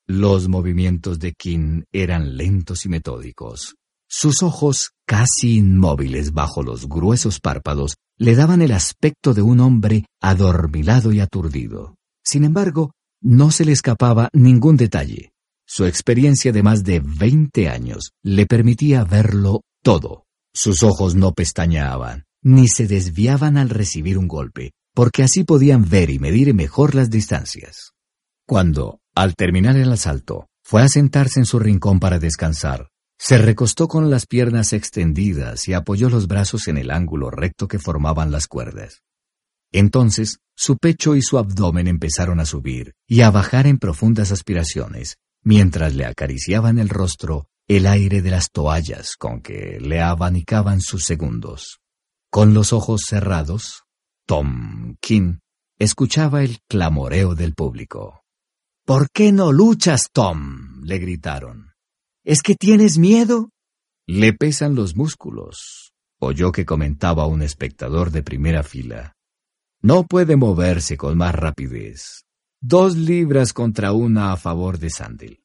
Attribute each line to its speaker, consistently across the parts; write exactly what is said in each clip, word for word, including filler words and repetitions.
Speaker 1: Los movimientos de King eran lentos y metódicos. Sus ojos, casi inmóviles bajo los gruesos párpados, le daban el aspecto de un hombre adormilado y aturdido. Sin embargo, no se le escapaba ningún detalle. Su experiencia de más de veinte años le permitía verlo todo. Sus ojos no pestañeaban, ni se desviaban al recibir un golpe, porque así podían ver y medir mejor las distancias. Cuando, al terminar el asalto, fue a sentarse en su rincón para descansar, se recostó con las piernas extendidas y apoyó los brazos en el ángulo recto que formaban las cuerdas. Entonces, su pecho y su abdomen empezaron a subir y a bajar en profundas aspiraciones, mientras le acariciaban el rostro el aire de las toallas con que le abanicaban sus segundos. Con los ojos cerrados, Tom King escuchaba el clamoreo del público. «¿Por qué no luchas, Tom?», le gritaron. «¿Es que tienes miedo?». «Le pesan los músculos», oyó que comentaba un espectador de primera fila. «No puede moverse con más rapidez. Dos libras contra una a favor de Sandel».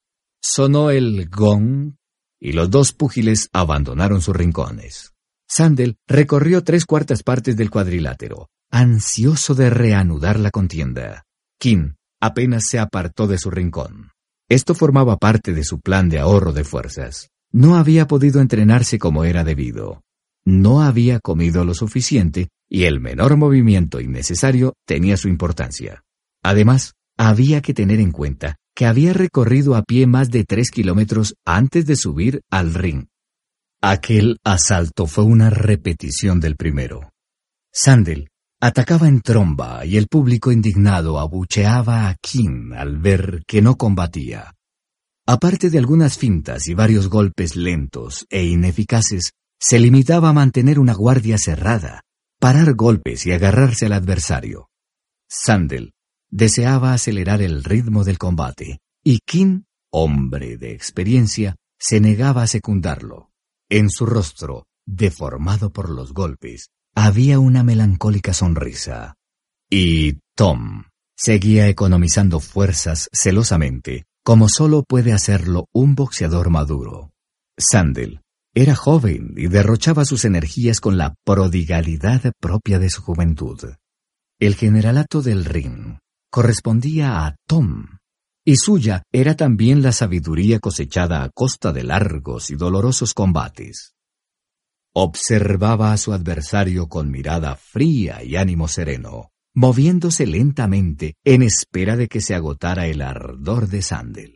Speaker 1: Sonó el gong y los dos púgiles abandonaron sus rincones. Sandel recorrió tres cuartas partes del cuadrilátero, ansioso de reanudar la contienda. King apenas se apartó de su rincón. Esto formaba parte de su plan de ahorro de fuerzas. No había podido entrenarse como era debido. No había comido lo suficiente y el menor movimiento innecesario tenía su importancia. Además, había que tener en cuenta que había recorrido a pie más de tres kilómetros antes de subir al ring. Aquel asalto fue una repetición del primero. Sandel atacaba en tromba y el público indignado abucheaba a King al ver que no combatía. Aparte de algunas fintas y varios golpes lentos e ineficaces, se limitaba a mantener una guardia cerrada, parar golpes y agarrarse al adversario. Sandel deseaba acelerar el ritmo del combate, y King, hombre de experiencia, se negaba a secundarlo. En su rostro, deformado por los golpes, había una melancólica sonrisa. Y Tom seguía economizando fuerzas celosamente, como solo puede hacerlo un boxeador maduro. Sandel era joven y derrochaba sus energías con la prodigalidad propia de su juventud. El generalato del ring correspondía a Tom, y suya era también la sabiduría cosechada a costa de largos y dolorosos combates. Observaba a su adversario con mirada fría y ánimo sereno, moviéndose lentamente en espera de que se agotara el ardor de Sandel.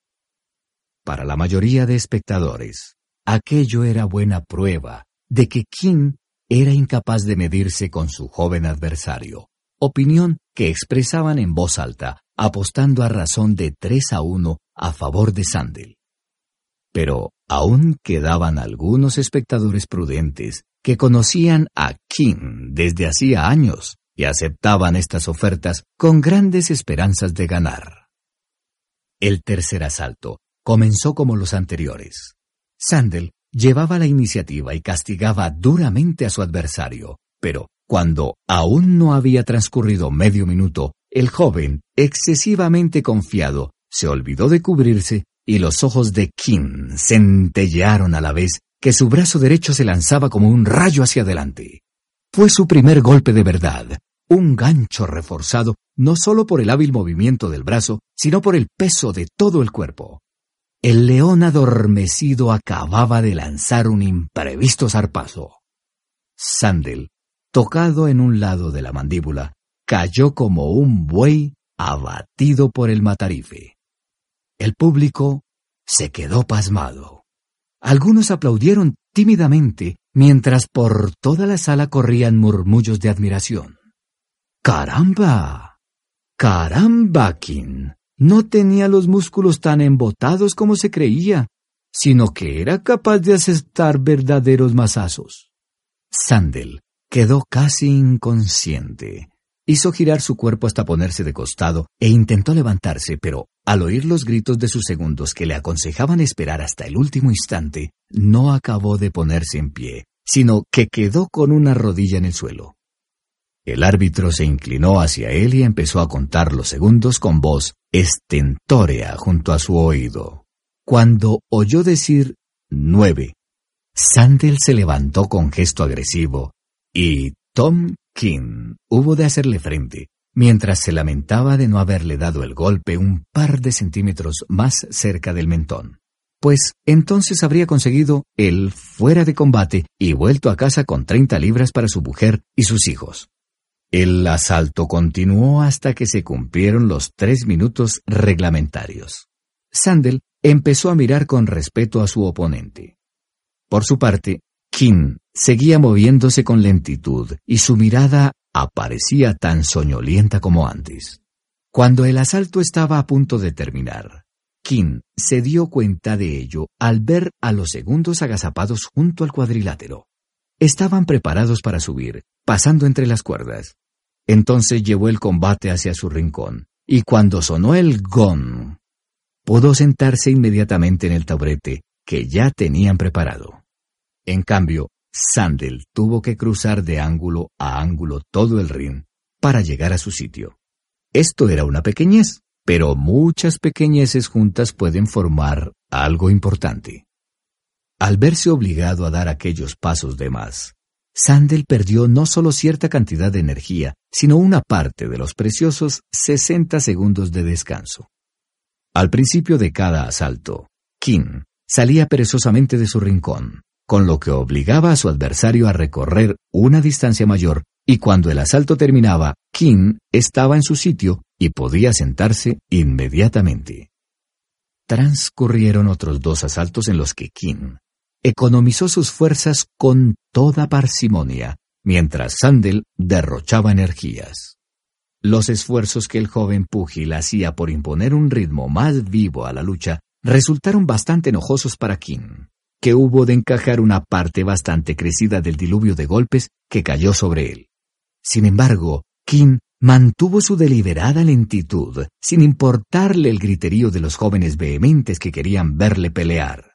Speaker 1: Para la mayoría de espectadores, aquello era buena prueba de que King era incapaz de medirse con su joven adversario, opinión que expresaban en voz alta, apostando a razón de tres a uno a favor de Sandel. Pero aún quedaban algunos espectadores prudentes que conocían a King desde hacía años y aceptaban estas ofertas con grandes esperanzas de ganar. El tercer asalto comenzó como los anteriores. Sandel llevaba la iniciativa y castigaba duramente a su adversario, pero cuando aún no había transcurrido medio minuto, el joven, excesivamente confiado, se olvidó de cubrirse y los ojos de King centellearon a la vez que su brazo derecho se lanzaba como un rayo hacia adelante. Fue su primer golpe de verdad, un gancho reforzado no solo por el hábil movimiento del brazo, sino por el peso de todo el cuerpo. El león adormecido acababa de lanzar un imprevisto zarpazo. Sandel, tocado en un lado de la mandíbula, cayó como un buey abatido por el matarife. El público se quedó pasmado. Algunos aplaudieron tímidamente, mientras por toda la sala corrían murmullos de admiración. ¡Caramba! ¡Caramba, King! No tenía los músculos tan embotados como se creía, sino que era capaz de asestar verdaderos mazazos. Sandel quedó casi inconsciente. Hizo girar su cuerpo hasta ponerse de costado e intentó levantarse, pero al oír los gritos de sus segundos que le aconsejaban esperar hasta el último instante, no acabó de ponerse en pie, sino que quedó con una rodilla en el suelo. El árbitro se inclinó hacia él y empezó a contar los segundos con voz estentórea junto a su oído. Cuando oyó decir nueve, Sandel se levantó con gesto agresivo y Tom King hubo de hacerle frente, mientras se lamentaba de no haberle dado el golpe un par de centímetros más cerca del mentón, pues entonces habría conseguido el fuera de combate y vuelto a casa con treinta libras para su mujer y sus hijos. El asalto continuó hasta que se cumplieron los tres minutos reglamentarios. Sandel empezó a mirar con respeto a su oponente. Por su parte, King seguía moviéndose con lentitud y su mirada aparecía tan soñolienta como antes. Cuando el asalto estaba a punto de terminar, King se dio cuenta de ello al ver a los segundos agazapados junto al cuadrilátero. Estaban preparados para subir, pasando entre las cuerdas. Entonces llevó el combate hacia su rincón, y cuando sonó el gong, pudo sentarse inmediatamente en el taburete que ya tenían preparado. En cambio, Sandel tuvo que cruzar de ángulo a ángulo todo el ring para llegar a su sitio. Esto era una pequeñez, pero muchas pequeñeces juntas pueden formar algo importante. Al verse obligado a dar aquellos pasos de más, Sandel perdió no solo cierta cantidad de energía, sino una parte de los preciosos sesenta segundos de descanso. Al principio de cada asalto, King salía perezosamente de su rincón, con lo que obligaba a su adversario a recorrer una distancia mayor, y cuando el asalto terminaba, King estaba en su sitio y podía sentarse inmediatamente. Transcurrieron otros dos asaltos en los que King economizó sus fuerzas con toda parsimonia, mientras Sandel derrochaba energías. Los esfuerzos que el joven púgil hacía por imponer un ritmo más vivo a la lucha resultaron bastante enojosos para King, que hubo de encajar una parte bastante crecida del diluvio de golpes que cayó sobre él. Sin embargo, King mantuvo su deliberada lentitud, sin importarle el griterío de los jóvenes vehementes que querían verle pelear.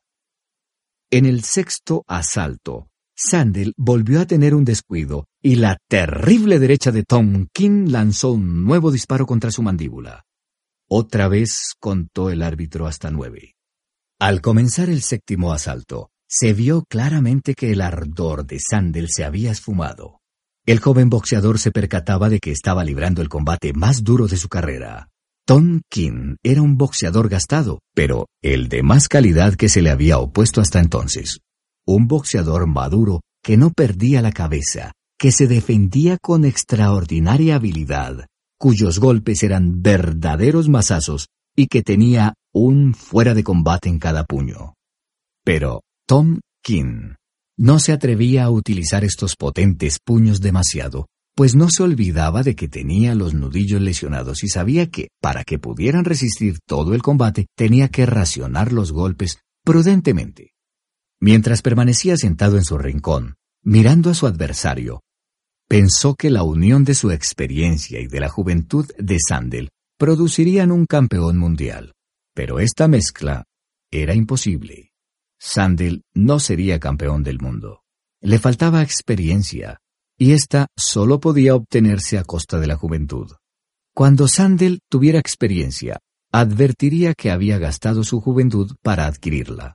Speaker 1: En el sexto asalto, Sandel volvió a tener un descuido y la terrible derecha de Tom King lanzó un nuevo disparo contra su mandíbula. Otra vez contó el árbitro hasta nueve. Al comenzar el séptimo asalto, se vio claramente que el ardor de Sandel se había esfumado. El joven boxeador se percataba de que estaba librando el combate más duro de su carrera. Tom King era un boxeador gastado, pero el de más calidad que se le había opuesto hasta entonces. Un boxeador maduro que no perdía la cabeza, que se defendía con extraordinaria habilidad, cuyos golpes eran verdaderos mazazos y que tenía un fuera de combate en cada puño. Pero Tom King no se atrevía a utilizar estos potentes puños demasiado, pues no se olvidaba de que tenía los nudillos lesionados y sabía que, para que pudieran resistir todo el combate, tenía que racionar los golpes prudentemente. Mientras permanecía sentado en su rincón, mirando a su adversario, pensó que la unión de su experiencia y de la juventud de Sandel producirían un campeón mundial. Pero esta mezcla era imposible. Sandel no sería campeón del mundo. Le faltaba experiencia, y esta solo podía obtenerse a costa de la juventud. Cuando Sandel tuviera experiencia, advertiría que había gastado su juventud para adquirirla.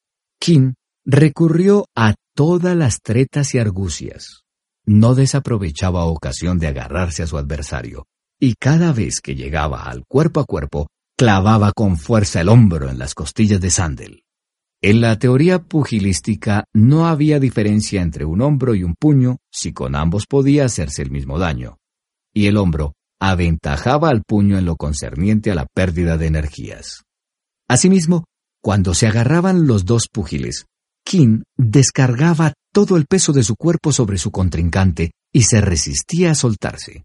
Speaker 1: King recurrió a todas las tretas y argucias. No desaprovechaba ocasión de agarrarse a su adversario, y cada vez que llegaba al cuerpo a cuerpo, clavaba con fuerza el hombro en las costillas de Sandel. En la teoría pugilística no había diferencia entre un hombro y un puño si con ambos podía hacerse el mismo daño, y el hombro aventajaba al puño en lo concerniente a la pérdida de energías. Asimismo, cuando se agarraban los dos púgiles, King descargaba todo el peso de su cuerpo sobre su contrincante y se resistía a soltarse.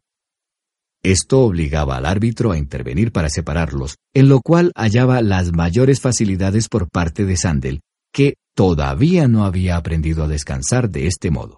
Speaker 1: Esto obligaba al árbitro a intervenir para separarlos, en lo cual hallaba las mayores facilidades por parte de Sandel, que todavía no había aprendido a descansar de este modo.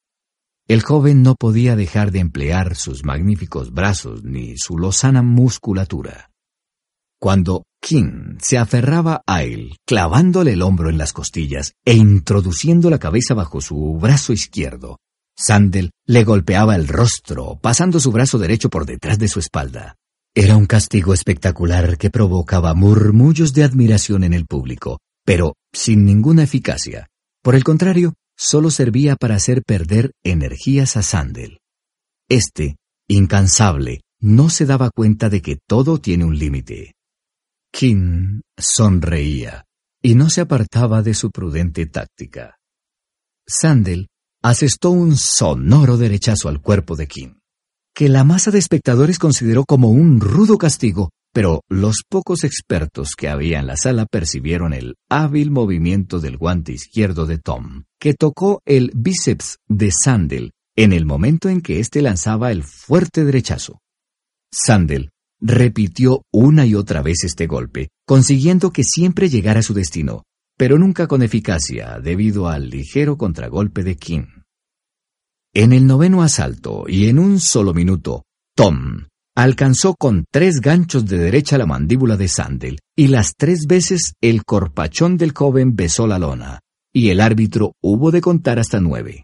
Speaker 1: El joven no podía dejar de emplear sus magníficos brazos ni su lozana musculatura. Cuando King se aferraba a él, clavándole el hombro en las costillas e introduciendo la cabeza bajo su brazo izquierdo, Sandel le golpeaba el rostro, pasando su brazo derecho por detrás de su espalda. Era un castigo espectacular que provocaba murmullos de admiración en el público, pero sin ninguna eficacia. Por el contrario, solo servía para hacer perder energías a Sandel. Este, incansable, no se daba cuenta de que todo tiene un límite. King sonreía y no se apartaba de su prudente táctica. Sandel asestó un sonoro derechazo al cuerpo de King, que la masa de espectadores consideró como un rudo castigo, pero los pocos expertos que había en la sala percibieron el hábil movimiento del guante izquierdo de Tom, que tocó el bíceps de Sandel en el momento en que éste lanzaba el fuerte derechazo. Sandel repitió una y otra vez este golpe, consiguiendo que siempre llegara a su destino, pero nunca con eficacia debido al ligero contragolpe de King. En el noveno asalto y en un solo minuto, Tom alcanzó con tres ganchos de derecha la mandíbula de Sandel y las tres veces el corpachón del joven besó la lona, y el árbitro hubo de contar hasta nueve.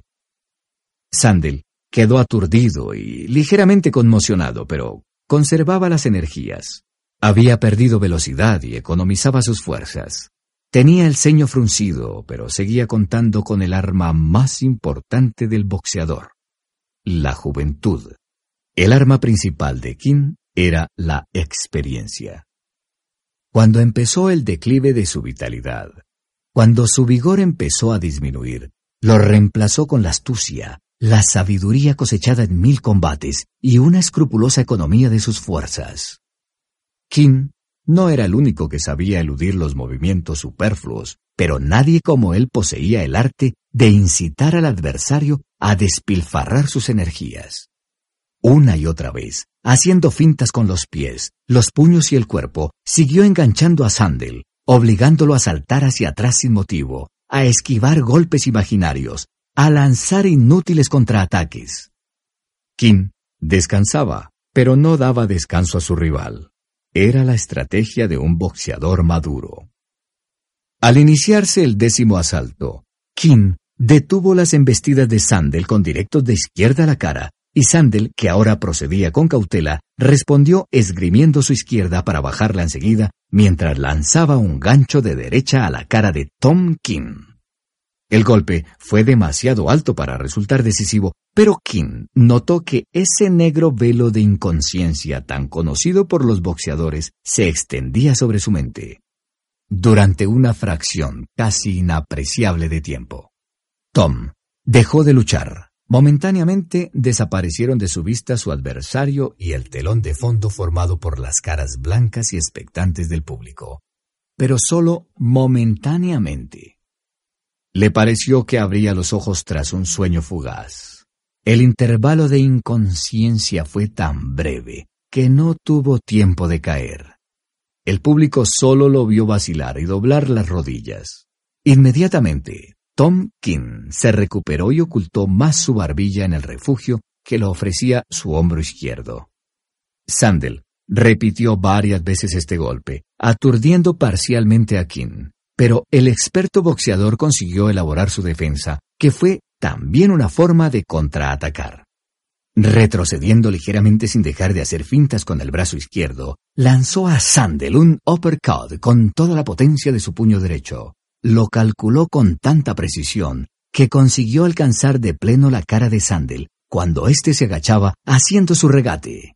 Speaker 1: Sandel quedó aturdido y ligeramente conmocionado, pero conservaba las energías. Había perdido velocidad y economizaba sus fuerzas. Tenía el ceño fruncido, pero seguía contando con el arma más importante del boxeador: la juventud. El arma principal de King era la experiencia. Cuando empezó el declive de su vitalidad, cuando su vigor empezó a disminuir, lo reemplazó con la astucia, la sabiduría cosechada en mil combates y una escrupulosa economía de sus fuerzas. King no era el único que sabía eludir los movimientos superfluos, pero nadie como él poseía el arte de incitar al adversario a despilfarrar sus energías. Una y otra vez, haciendo fintas con los pies, los puños y el cuerpo, siguió enganchando a Sandel, obligándolo a saltar hacia atrás sin motivo, a esquivar golpes imaginarios, a lanzar inútiles contraataques. King descansaba, pero no daba descanso a su rival. Era la estrategia de un boxeador maduro. Al iniciarse el décimo asalto, King detuvo las embestidas de Sandel con directos de izquierda a la cara, y Sandel, que ahora procedía con cautela, respondió esgrimiendo su izquierda para bajarla enseguida, mientras lanzaba un gancho de derecha a la cara de Tom King. El golpe fue demasiado alto para resultar decisivo, pero King notó que ese negro velo de inconsciencia tan conocido por los boxeadores se extendía sobre su mente. Durante una fracción casi inapreciable de tiempo, Tom dejó de luchar. Momentáneamente desaparecieron de su vista su adversario y el telón de fondo formado por las caras blancas y expectantes del público. Pero solo momentáneamente. Le pareció que abría los ojos tras un sueño fugaz. El intervalo de inconsciencia fue tan breve que no tuvo tiempo de caer. El público solo lo vio vacilar y doblar las rodillas. Inmediatamente, Tom King se recuperó y ocultó más su barbilla en el refugio que lo ofrecía su hombro izquierdo. Sandel repitió varias veces este golpe, aturdiendo parcialmente a King, pero el experto boxeador consiguió elaborar su defensa, que fue también una forma de contraatacar. Retrocediendo ligeramente sin dejar de hacer fintas con el brazo izquierdo, lanzó a Sandel un uppercut con toda la potencia de su puño derecho. Lo calculó con tanta precisión que consiguió alcanzar de pleno la cara de Sandel cuando éste se agachaba haciendo su regate.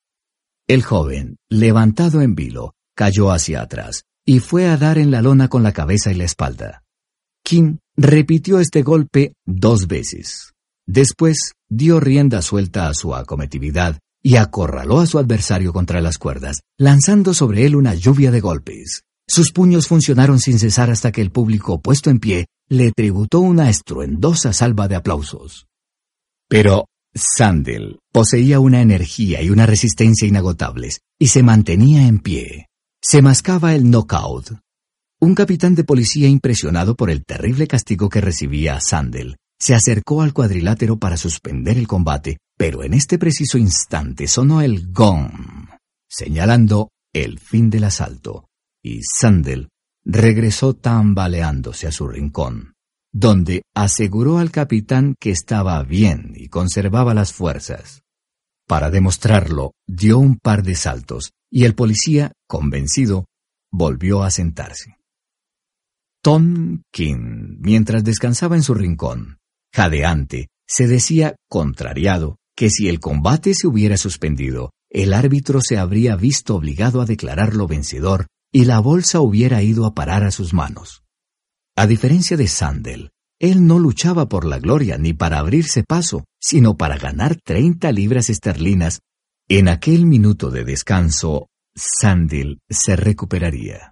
Speaker 1: El joven, levantado en vilo, cayó hacia atrás y fue a dar en la lona con la cabeza y la espalda. King repitió este golpe dos veces. Después dio rienda suelta a su acometividad y acorraló a su adversario contra las cuerdas, lanzando sobre él una lluvia de golpes. Sus puños funcionaron sin cesar hasta que el público, puesto en pie, le tributó una estruendosa salva de aplausos. Pero Sandel poseía una energía y una resistencia inagotables, y se mantenía en pie. Se mascaba el knockout. Un capitán de policía, impresionado por el terrible castigo que recibía Sandel, se acercó al cuadrilátero para suspender el combate, pero en este preciso instante sonó el gong, señalando el fin del asalto. Y Sandel regresó tambaleándose a su rincón, donde aseguró al capitán que estaba bien y conservaba las fuerzas. Para demostrarlo, dio un par de saltos, y el policía, convencido, volvió a sentarse. Tom King, mientras descansaba en su rincón, jadeante, se decía, contrariado, que si el combate se hubiera suspendido, el árbitro se habría visto obligado a declararlo vencedor y la bolsa hubiera ido a parar a sus manos. A diferencia de Sandel, él no luchaba por la gloria ni para abrirse paso, sino para ganar treinta libras esterlinas. En aquel minuto de descanso, Sandel se recuperaría.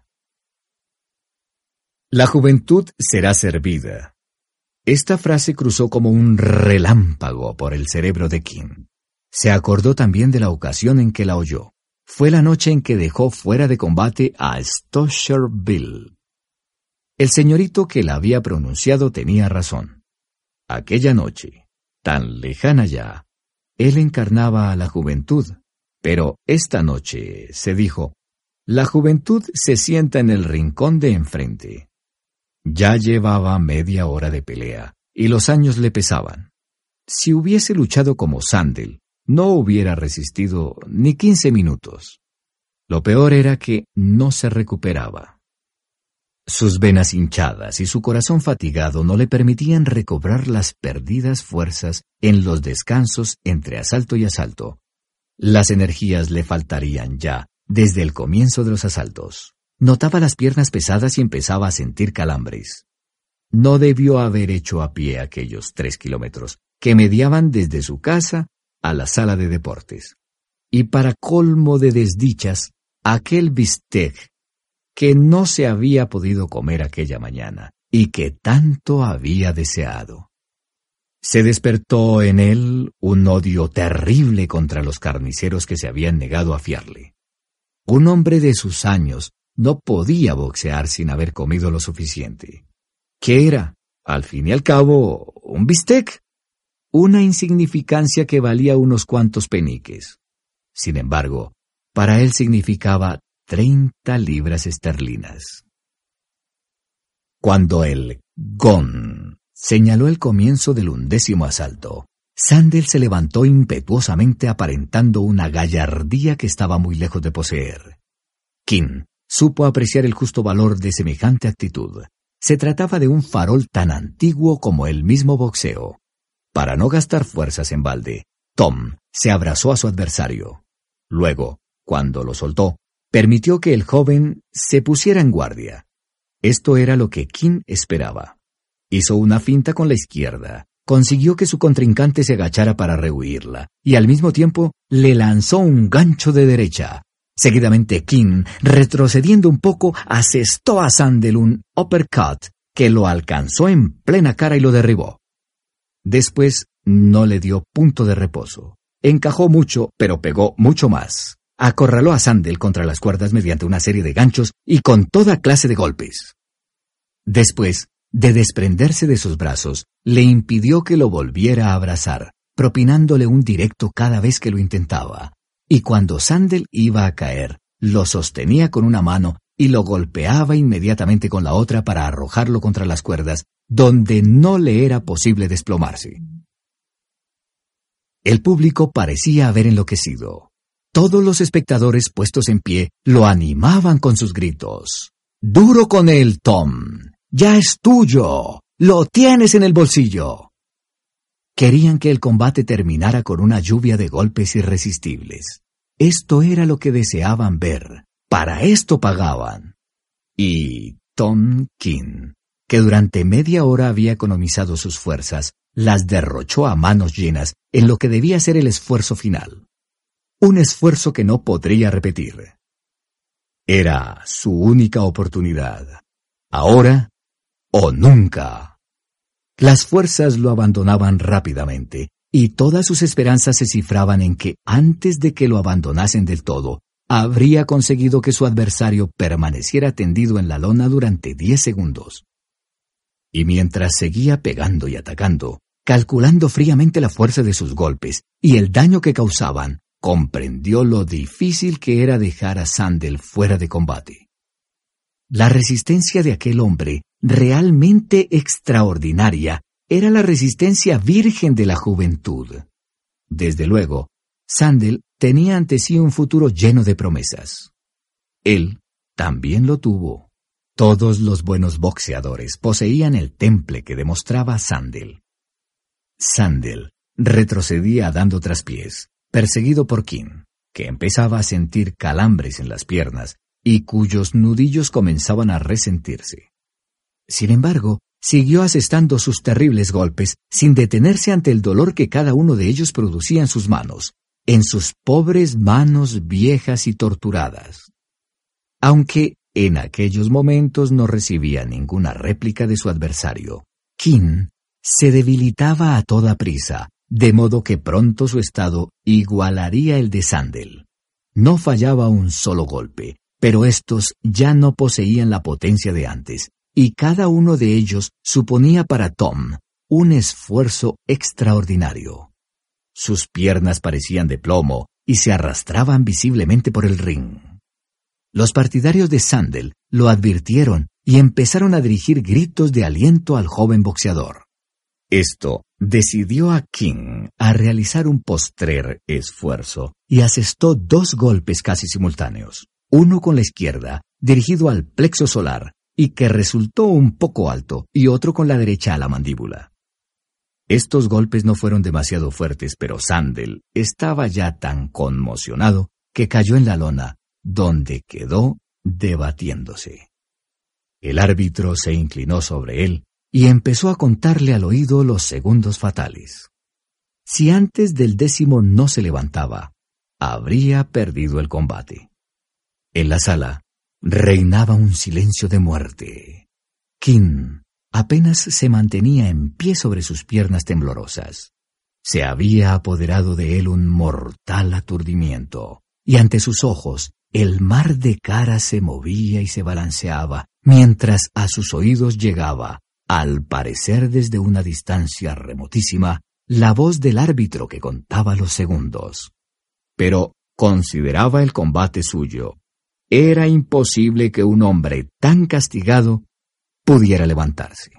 Speaker 1: La juventud será servida. Esta frase cruzó como un relámpago por el cerebro de King. Se acordó también de la ocasión en que la oyó. Fue la noche en que dejó fuera de combate a Stosher Bill. El señorito que la había pronunciado tenía razón. Aquella noche, tan lejana ya, él encarnaba a la juventud. Pero esta noche, se dijo, la juventud se sienta en el rincón de enfrente. Ya llevaba media hora de pelea, y los años le pesaban. Si hubiese luchado como Sandel, no hubiera resistido ni quince minutos. Lo peor era que no se recuperaba. Sus venas hinchadas y su corazón fatigado no le permitían recobrar las perdidas fuerzas en los descansos entre asalto y asalto. Las energías le faltarían ya desde el comienzo de los asaltos. Notaba las piernas pesadas y empezaba a sentir calambres. No debió haber hecho a pie aquellos tres kilómetros que mediaban desde su casa a la sala de deportes. Y para colmo de desdichas, aquel bistec que no se había podido comer aquella mañana y que tanto había deseado. Se despertó en él un odio terrible contra los carniceros que se habían negado a fiarle. Un hombre de sus años no podía boxear sin haber comido lo suficiente. ¿Qué era? Al fin y al cabo, un bistec. Una insignificancia que valía unos cuantos peniques. Sin embargo, para él significaba treinta libras esterlinas. Cuando el gong señaló el comienzo del undécimo asalto, Sandel se levantó impetuosamente aparentando una gallardía que estaba muy lejos de poseer. King supo apreciar el justo valor de semejante actitud. Se trataba de un farol tan antiguo como el mismo boxeo. Para no gastar fuerzas en balde, Tom se abrazó a su adversario. Luego, cuando lo soltó, permitió que el joven se pusiera en guardia. Esto era lo que King esperaba. Hizo una finta con la izquierda, consiguió que su contrincante se agachara para rehuirla, y al mismo tiempo le lanzó un gancho de derecha. Seguidamente King, retrocediendo un poco, asestó a Sandel un uppercut que lo alcanzó en plena cara y lo derribó. Después no le dio punto de reposo. Encajó mucho, pero pegó mucho más. Acorraló a Sandel contra las cuerdas mediante una serie de ganchos y con toda clase de golpes. Después de desprenderse de sus brazos, le impidió que lo volviera a abrazar, propinándole un directo cada vez que lo intentaba. Y cuando Sandel iba a caer, lo sostenía con una mano y lo golpeaba inmediatamente con la otra para arrojarlo contra las cuerdas, donde no le era posible desplomarse. El público parecía haber enloquecido. Todos los espectadores puestos en pie lo animaban con sus gritos. ¡Duro con él, Tom! ¡Ya es tuyo! ¡Lo tienes en el bolsillo! Querían que el combate terminara con una lluvia de golpes irresistibles. Esto era lo que deseaban ver. Para esto pagaban. Y Tom King, que durante media hora había economizado sus fuerzas, las derrochó a manos llenas en lo que debía ser el esfuerzo final. Un esfuerzo que no podría repetir. Era su única oportunidad. Ahora o nunca. Las fuerzas lo abandonaban rápidamente, y todas sus esperanzas se cifraban en que, antes de que lo abandonasen del todo, habría conseguido que su adversario permaneciera tendido en la lona durante diez segundos. Y mientras seguía pegando y atacando, calculando fríamente la fuerza de sus golpes y el daño que causaban, comprendió lo difícil que era dejar a Sandel fuera de combate. La resistencia de aquel hombre, realmente extraordinaria, era la resistencia virgen de la juventud. Desde luego, Sandel tenía ante sí un futuro lleno de promesas. Él también lo tuvo. Todos los buenos boxeadores poseían el temple que demostraba Sandel. Sandel retrocedía dando traspiés, perseguido por King, que empezaba a sentir calambres en las piernas y cuyos nudillos comenzaban a resentirse. Sin embargo, siguió asestando sus terribles golpes sin detenerse ante el dolor que cada uno de ellos producía en sus manos, en sus pobres manos viejas y torturadas. Aunque en aquellos momentos no recibía ninguna réplica de su adversario, King se debilitaba a toda prisa, de modo que pronto su estado igualaría el de Sandel. No fallaba un solo golpe, pero estos ya no poseían la potencia de antes, y cada uno de ellos suponía para Tom un esfuerzo extraordinario. Sus piernas parecían de plomo y se arrastraban visiblemente por el ring. Los partidarios de Sandel lo advirtieron y empezaron a dirigir gritos de aliento al joven boxeador. Esto decidió a King a realizar un postrer esfuerzo y asestó dos golpes casi simultáneos, uno con la izquierda, dirigido al plexo solar, y que resultó un poco alto, y otro con la derecha a la mandíbula. Estos golpes no fueron demasiado fuertes, pero Sandel estaba ya tan conmocionado que cayó en la lona, donde quedó debatiéndose. El árbitro se inclinó sobre él y empezó a contarle al oído los segundos fatales. Si antes del décimo no se levantaba, habría perdido el combate. En la sala reinaba un silencio de muerte. King apenas se mantenía en pie sobre sus piernas temblorosas. Se había apoderado de él un mortal aturdimiento, y ante sus ojos el mar de caras se movía y se balanceaba, mientras a sus oídos llegaba, al parecer desde una distancia remotísima, la voz del árbitro que contaba los segundos. Pero consideraba el combate suyo. Era imposible que un hombre tan castigado pudiera levantarse.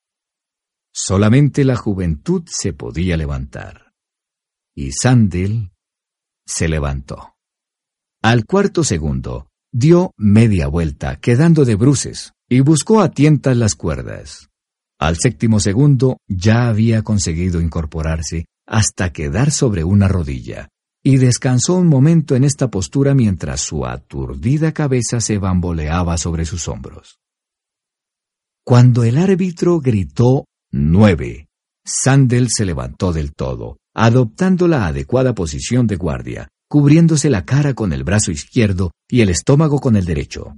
Speaker 1: Solamente la juventud se podía levantar. Y Sandel se levantó. Al cuarto segundo, dio media vuelta, quedando de bruces, y buscó a tientas las cuerdas. Al séptimo segundo ya había conseguido incorporarse hasta quedar sobre una rodilla, y descansó un momento en esta postura mientras su aturdida cabeza se bamboleaba sobre sus hombros. Cuando el árbitro gritó nueve, Sandel se levantó del todo, adoptando la adecuada posición de guardia, cubriéndose la cara con el brazo izquierdo y el estómago con el derecho.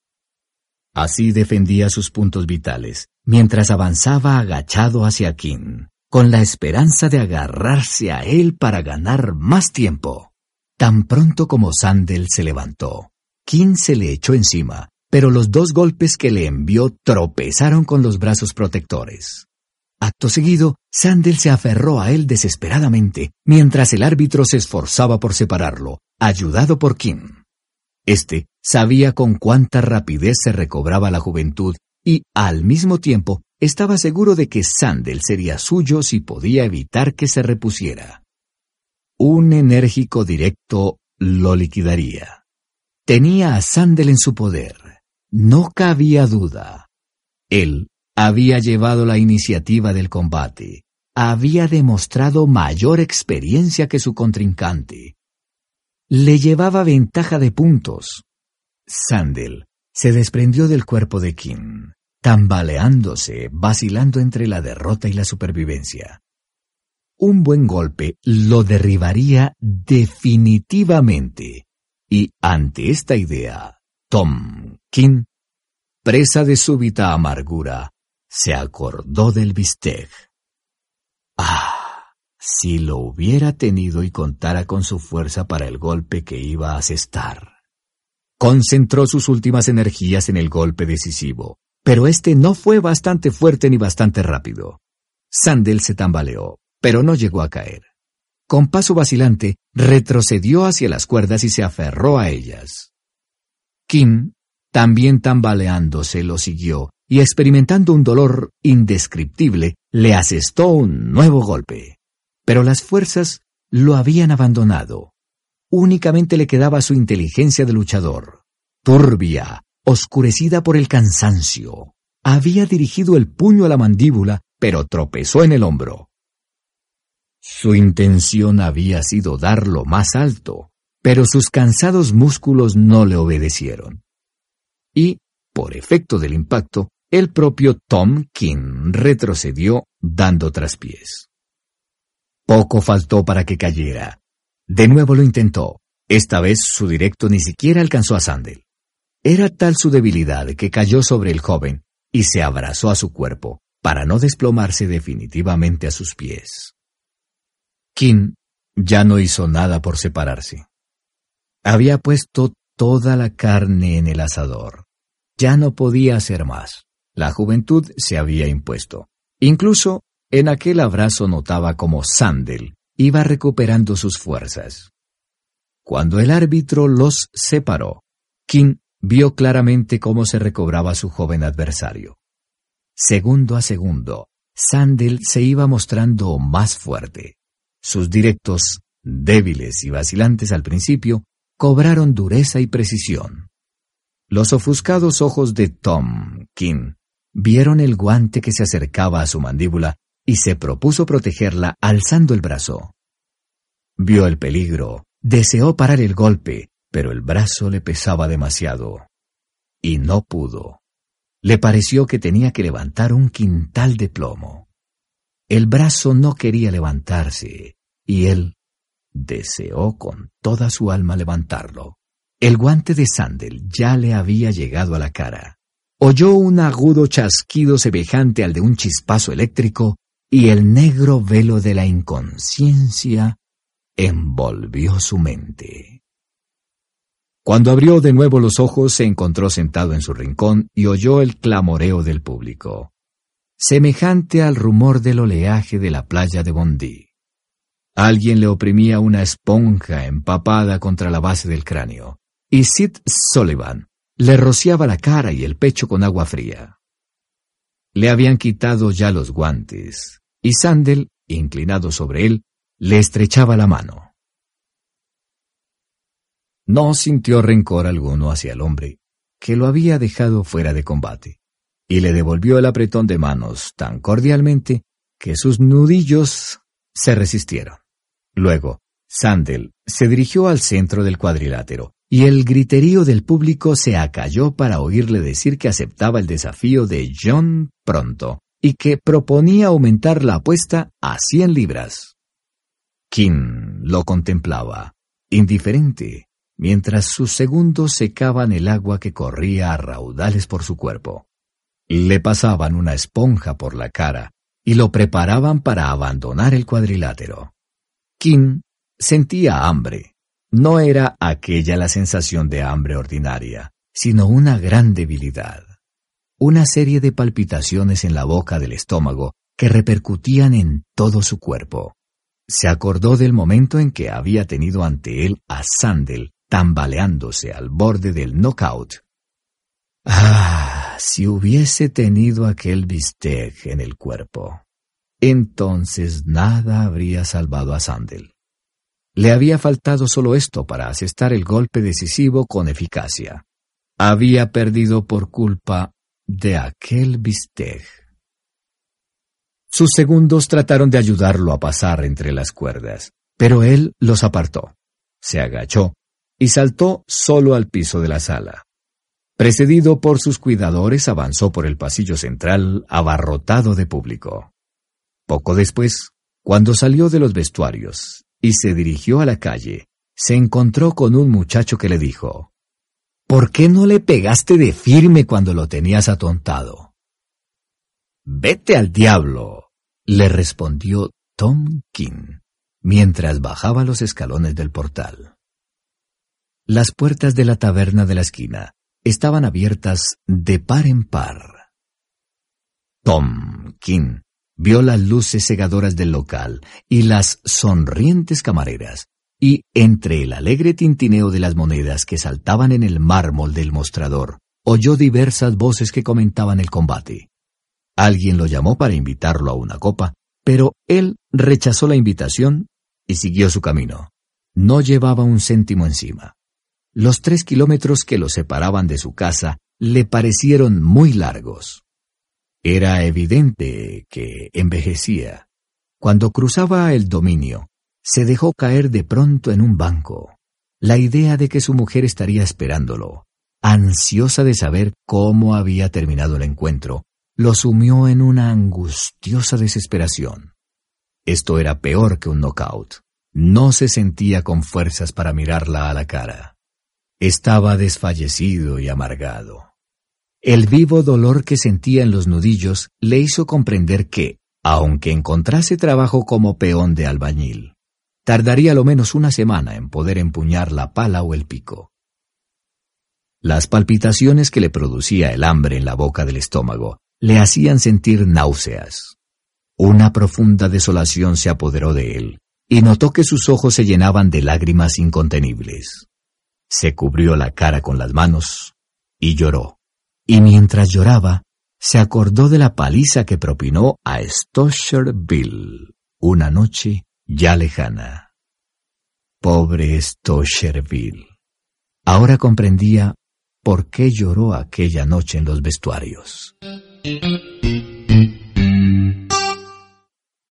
Speaker 1: Así defendía sus puntos vitales, mientras avanzaba agachado hacia King, con la esperanza de agarrarse a él para ganar más tiempo. Tan pronto como Sandel se levantó, King se le echó encima, pero los dos golpes que le envió tropezaron con los brazos protectores. Acto seguido, Sandel se aferró a él desesperadamente, mientras el árbitro se esforzaba por separarlo, ayudado por King. Este sabía con cuánta rapidez se recobraba la juventud y, al mismo tiempo, estaba seguro de que Sandel sería suyo si podía evitar que se repusiera. Un enérgico directo lo liquidaría. Tenía a Sandel en su poder. No cabía duda. Él había llevado la iniciativa del combate. Había demostrado mayor experiencia que su contrincante. Le llevaba ventaja de puntos. Sandel se desprendió del cuerpo de King, tambaleándose, vacilando entre la derrota y la supervivencia. Un buen golpe lo derribaría definitivamente, y ante esta idea, Tom King, presa de súbita amargura, se acordó del bistec. Ah, si lo hubiera tenido y contara con su fuerza para el golpe que iba a asestar. Concentró sus últimas energías en el golpe decisivo, pero este no fue bastante fuerte ni bastante rápido. Sandel se tambaleó, pero no llegó a caer. Con paso vacilante, retrocedió hacia las cuerdas y se aferró a ellas. King, también tambaleándose, lo siguió, y experimentando un dolor indescriptible, le asestó un nuevo golpe. Pero las fuerzas lo habían abandonado. Únicamente le quedaba su inteligencia de luchador, turbia, oscurecida por el cansancio. Había dirigido el puño a la mandíbula, pero tropezó en el hombro. Su intención había sido dar lo más alto, pero sus cansados músculos no le obedecieron. Y, por efecto del impacto, el propio Tom King retrocedió dando traspiés. Poco faltó para que cayera. De nuevo lo intentó. Esta vez su directo ni siquiera alcanzó a Sandel. Era tal su debilidad que cayó sobre el joven y se abrazó a su cuerpo para no desplomarse definitivamente a sus pies. King ya no hizo nada por separarse. Había puesto toda la carne en el asador. Ya no podía hacer más. La juventud se había impuesto. Incluso en aquel abrazo notaba cómo Sandel iba recuperando sus fuerzas. Cuando el árbitro los separó, King vio claramente cómo se recobraba su joven adversario. Segundo a segundo, Sandel se iba mostrando más fuerte. Sus directos, débiles y vacilantes al principio, cobraron dureza y precisión. Los ofuscados ojos de Tom King vieron el guante que se acercaba a su mandíbula y se propuso protegerla alzando el brazo. Vio el peligro, deseó parar el golpe, pero el brazo le pesaba demasiado. Y no pudo. Le pareció que tenía que levantar un quintal de plomo. El brazo no quería levantarse, y él deseó con toda su alma levantarlo. El guante de Sandel ya le había llegado a la cara. Oyó un agudo chasquido semejante al de un chispazo eléctrico, y el negro velo de la inconsciencia envolvió su mente. Cuando abrió de nuevo los ojos, se encontró sentado en su rincón y oyó el clamoreo del público, semejante al rumor del oleaje de la playa de Bondi. Alguien le oprimía una esponja empapada contra la base del cráneo, y Sid Sullivan le rociaba la cara y el pecho con agua fría. Le habían quitado ya los guantes, y Sandel, inclinado sobre él, le estrechaba la mano. No sintió rencor alguno hacia el hombre, que lo había dejado fuera de combate, y le devolvió el apretón de manos tan cordialmente que sus nudillos se resistieron. Luego, Sandel se dirigió al centro del cuadrilátero, y el griterío del público se acalló para oírle decir que aceptaba el desafío de John pronto, y que proponía aumentar la apuesta a cien libras. King lo contemplaba, indiferente, mientras sus segundos secaban el agua que corría a raudales por su cuerpo. Le pasaban una esponja por la cara y lo preparaban para abandonar el cuadrilátero. King sentía hambre. No era aquella la sensación de hambre ordinaria, sino una gran debilidad. Una serie de palpitaciones en la boca del estómago que repercutían en todo su cuerpo. Se acordó del momento en que había tenido ante él a Sandel tambaleándose al borde del knockout. Ah, si hubiese tenido aquel bistec en el cuerpo, entonces nada habría salvado a Sandel. Le había faltado solo esto para asestar el golpe decisivo con eficacia. Había perdido por culpa de aquel bistec. Sus segundos trataron de ayudarlo a pasar entre las cuerdas, pero él los apartó. Se agachó y saltó solo al piso de la sala. Precedido por sus cuidadores, avanzó por el pasillo central abarrotado de público. Poco después, cuando salió de los vestuarios y se dirigió a la calle, se encontró con un muchacho que le dijo: «¿Por qué no le pegaste de firme cuando lo tenías atontado?» «Vete al diablo», le respondió Tom King, mientras bajaba los escalones del portal. Las puertas de la taberna de la esquina estaban abiertas de par en par. Tom King vio las luces cegadoras del local y las sonrientes camareras, y entre el alegre tintineo de las monedas que saltaban en el mármol del mostrador, oyó diversas voces que comentaban el combate. Alguien lo llamó para invitarlo a una copa, pero él rechazó la invitación y siguió su camino. No llevaba un céntimo encima. Los tres kilómetros que lo separaban de su casa le parecieron muy largos. Era evidente que envejecía. Cuando cruzaba el dominio, se dejó caer de pronto en un banco. La idea de que su mujer estaría esperándolo, ansiosa de saber cómo había terminado el encuentro, lo sumió en una angustiosa desesperación. Esto era peor que un knockout. No se sentía con fuerzas para mirarla a la cara. Estaba desfallecido y amargado. El vivo dolor que sentía en los nudillos le hizo comprender que, aunque encontrase trabajo como peón de albañil, tardaría lo menos una semana en poder empuñar la pala o el pico. Las palpitaciones que le producía el hambre en la boca del estómago le hacían sentir náuseas. Una profunda desolación se apoderó de él y notó que sus ojos se llenaban de lágrimas incontenibles. Se cubrió la cara con las manos y lloró. Y mientras lloraba, se acordó de la paliza que propinó a Stosher Bill una noche ya lejana. Pobre Stosher Bill. Ahora comprendía por qué lloró aquella noche en los vestuarios.